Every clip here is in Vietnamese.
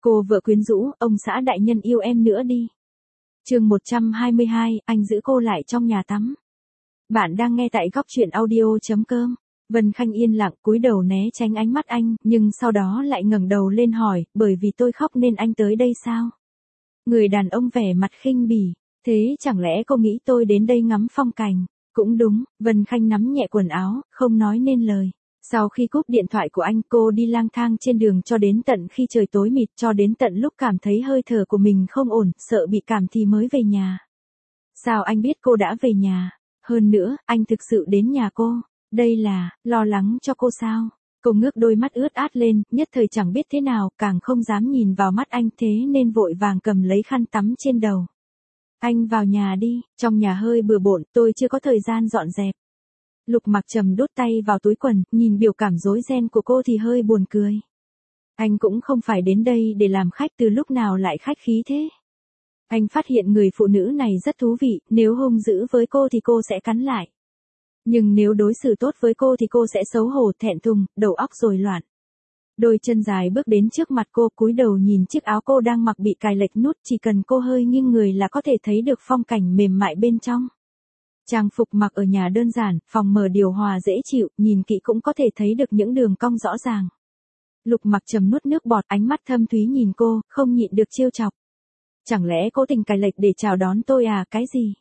Cô vợ quyến rũ, ông xã đại nhân yêu em nữa đi. Chương 122, anh giữ cô lại trong nhà tắm. Bạn đang nghe tại góc truyện audio.com. Vân Khanh yên lặng cúi đầu né tránh ánh mắt anh, nhưng sau đó lại ngẩng đầu lên hỏi, bởi vì tôi khóc nên anh tới đây sao? Người đàn ông vẻ mặt khinh bỉ, thế chẳng lẽ cô nghĩ tôi đến đây ngắm phong cảnh? Cũng đúng, Vân Khanh nắm nhẹ quần áo, không nói nên lời. Sau khi cúp điện thoại của anh, cô đi lang thang trên đường cho đến tận khi trời tối mịt, cho đến tận lúc cảm thấy hơi thở của mình không ổn, sợ bị cảm thì mới về nhà. Sao anh biết cô đã về nhà? Hơn nữa, anh thực sự đến nhà cô. Đây là, lo lắng cho cô sao? Cô ngước đôi mắt ướt át lên, nhất thời chẳng biết thế nào, càng không dám nhìn vào mắt anh, thế nên vội vàng cầm lấy khăn tắm trên đầu. Anh vào nhà đi, trong nhà hơi bừa bộn, tôi chưa có thời gian dọn dẹp. Lục Mặc Trầm đút tay vào túi quần, nhìn biểu cảm rối ren của cô thì hơi buồn cười. Anh cũng không phải đến đây để làm khách, từ lúc nào lại khách khí thế. Anh phát hiện người phụ nữ này rất thú vị, nếu hung dữ với cô thì cô sẽ cắn lại. Nhưng nếu đối xử tốt với cô thì cô sẽ xấu hổ thẹn thùng, đầu óc rối loạn. Đôi chân dài bước đến trước mặt cô, cúi đầu nhìn chiếc áo cô đang mặc bị cài lệch nút, chỉ cần cô hơi nghiêng người là có thể thấy được phong cảnh mềm mại bên trong. Trang phục mặc ở nhà đơn giản, phòng mở điều hòa dễ chịu, nhìn kỹ cũng có thể thấy được những đường cong rõ ràng. Lục Mặc Trầm nuốt nước bọt, ánh mắt thâm thúy nhìn cô, không nhịn được trêu chọc. Chẳng lẽ cố tình cài lệch để chào đón tôi à, cái gì?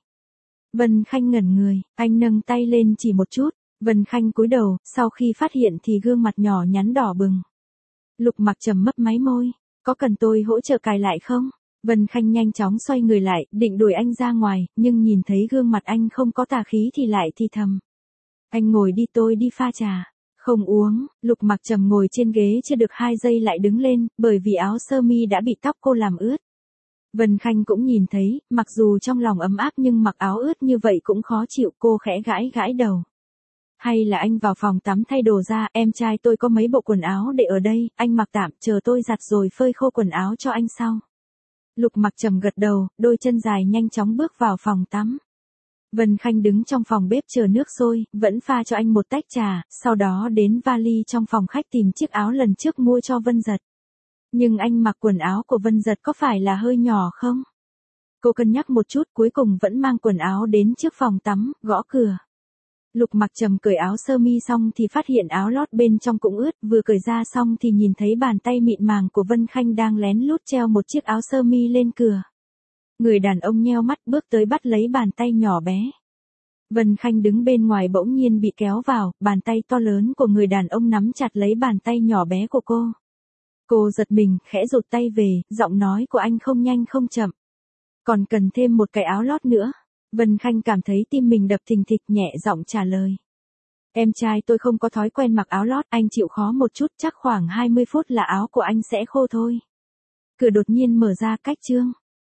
Vân Khanh ngẩn người, anh nâng tay lên chỉ một chút, Vân Khanh cúi đầu, sau khi phát hiện thì gương mặt nhỏ nhắn đỏ bừng. Lục Mặc Trầm mấp máy môi, có cần tôi hỗ trợ cài lại không? Vân Khanh nhanh chóng xoay người lại, định đuổi anh ra ngoài, nhưng nhìn thấy gương mặt anh không có tà khí thì lại thì thầm. Anh ngồi đi, tôi đi pha trà. Không uống. Lục Mặc Trầm ngồi trên ghế chưa được 2 giây lại đứng lên, bởi vì áo sơ mi đã bị tóc cô làm ướt. Vân Khanh cũng nhìn thấy, mặc dù trong lòng ấm áp nhưng mặc áo ướt như vậy cũng khó chịu, cô khẽ gãi gãi đầu. Hay là anh vào phòng tắm thay đồ ra, em trai tôi có mấy bộ quần áo để ở đây, anh mặc tạm, chờ tôi giặt rồi phơi khô quần áo cho anh sau. Lục Mặc Trầm gật đầu, đôi chân dài nhanh chóng bước vào phòng tắm. Vân Khanh đứng trong phòng bếp chờ nước sôi, vẫn pha cho anh một tách trà, sau đó đến vali trong phòng khách tìm chiếc áo lần trước mua cho Vân Giật. Nhưng anh mặc quần áo của Vân Giật có phải là hơi nhỏ không? Cô cân nhắc một chút, cuối cùng vẫn mang quần áo đến trước phòng tắm, gõ cửa. Lục Mặc Trầm cởi áo sơ mi xong thì phát hiện áo lót bên trong cũng ướt, vừa cởi ra xong thì nhìn thấy bàn tay mịn màng của Vân Khanh đang lén lút treo một chiếc áo sơ mi lên cửa. Người đàn ông nheo mắt bước tới bắt lấy bàn tay nhỏ bé. Vân Khanh đứng bên ngoài bỗng nhiên bị kéo vào, bàn tay to lớn của người đàn ông nắm chặt lấy bàn tay nhỏ bé của cô. Cô giật mình, khẽ rụt tay về, giọng nói của anh không nhanh không chậm. Còn cần thêm một cái áo lót nữa. Vân Khanh cảm thấy tim mình đập thình thịch, nhẹ giọng trả lời. Em trai tôi không có thói quen mặc áo lót, anh chịu khó một chút, chắc khoảng 20 phút là áo của anh sẽ khô thôi. Cửa đột nhiên mở ra, cách chương.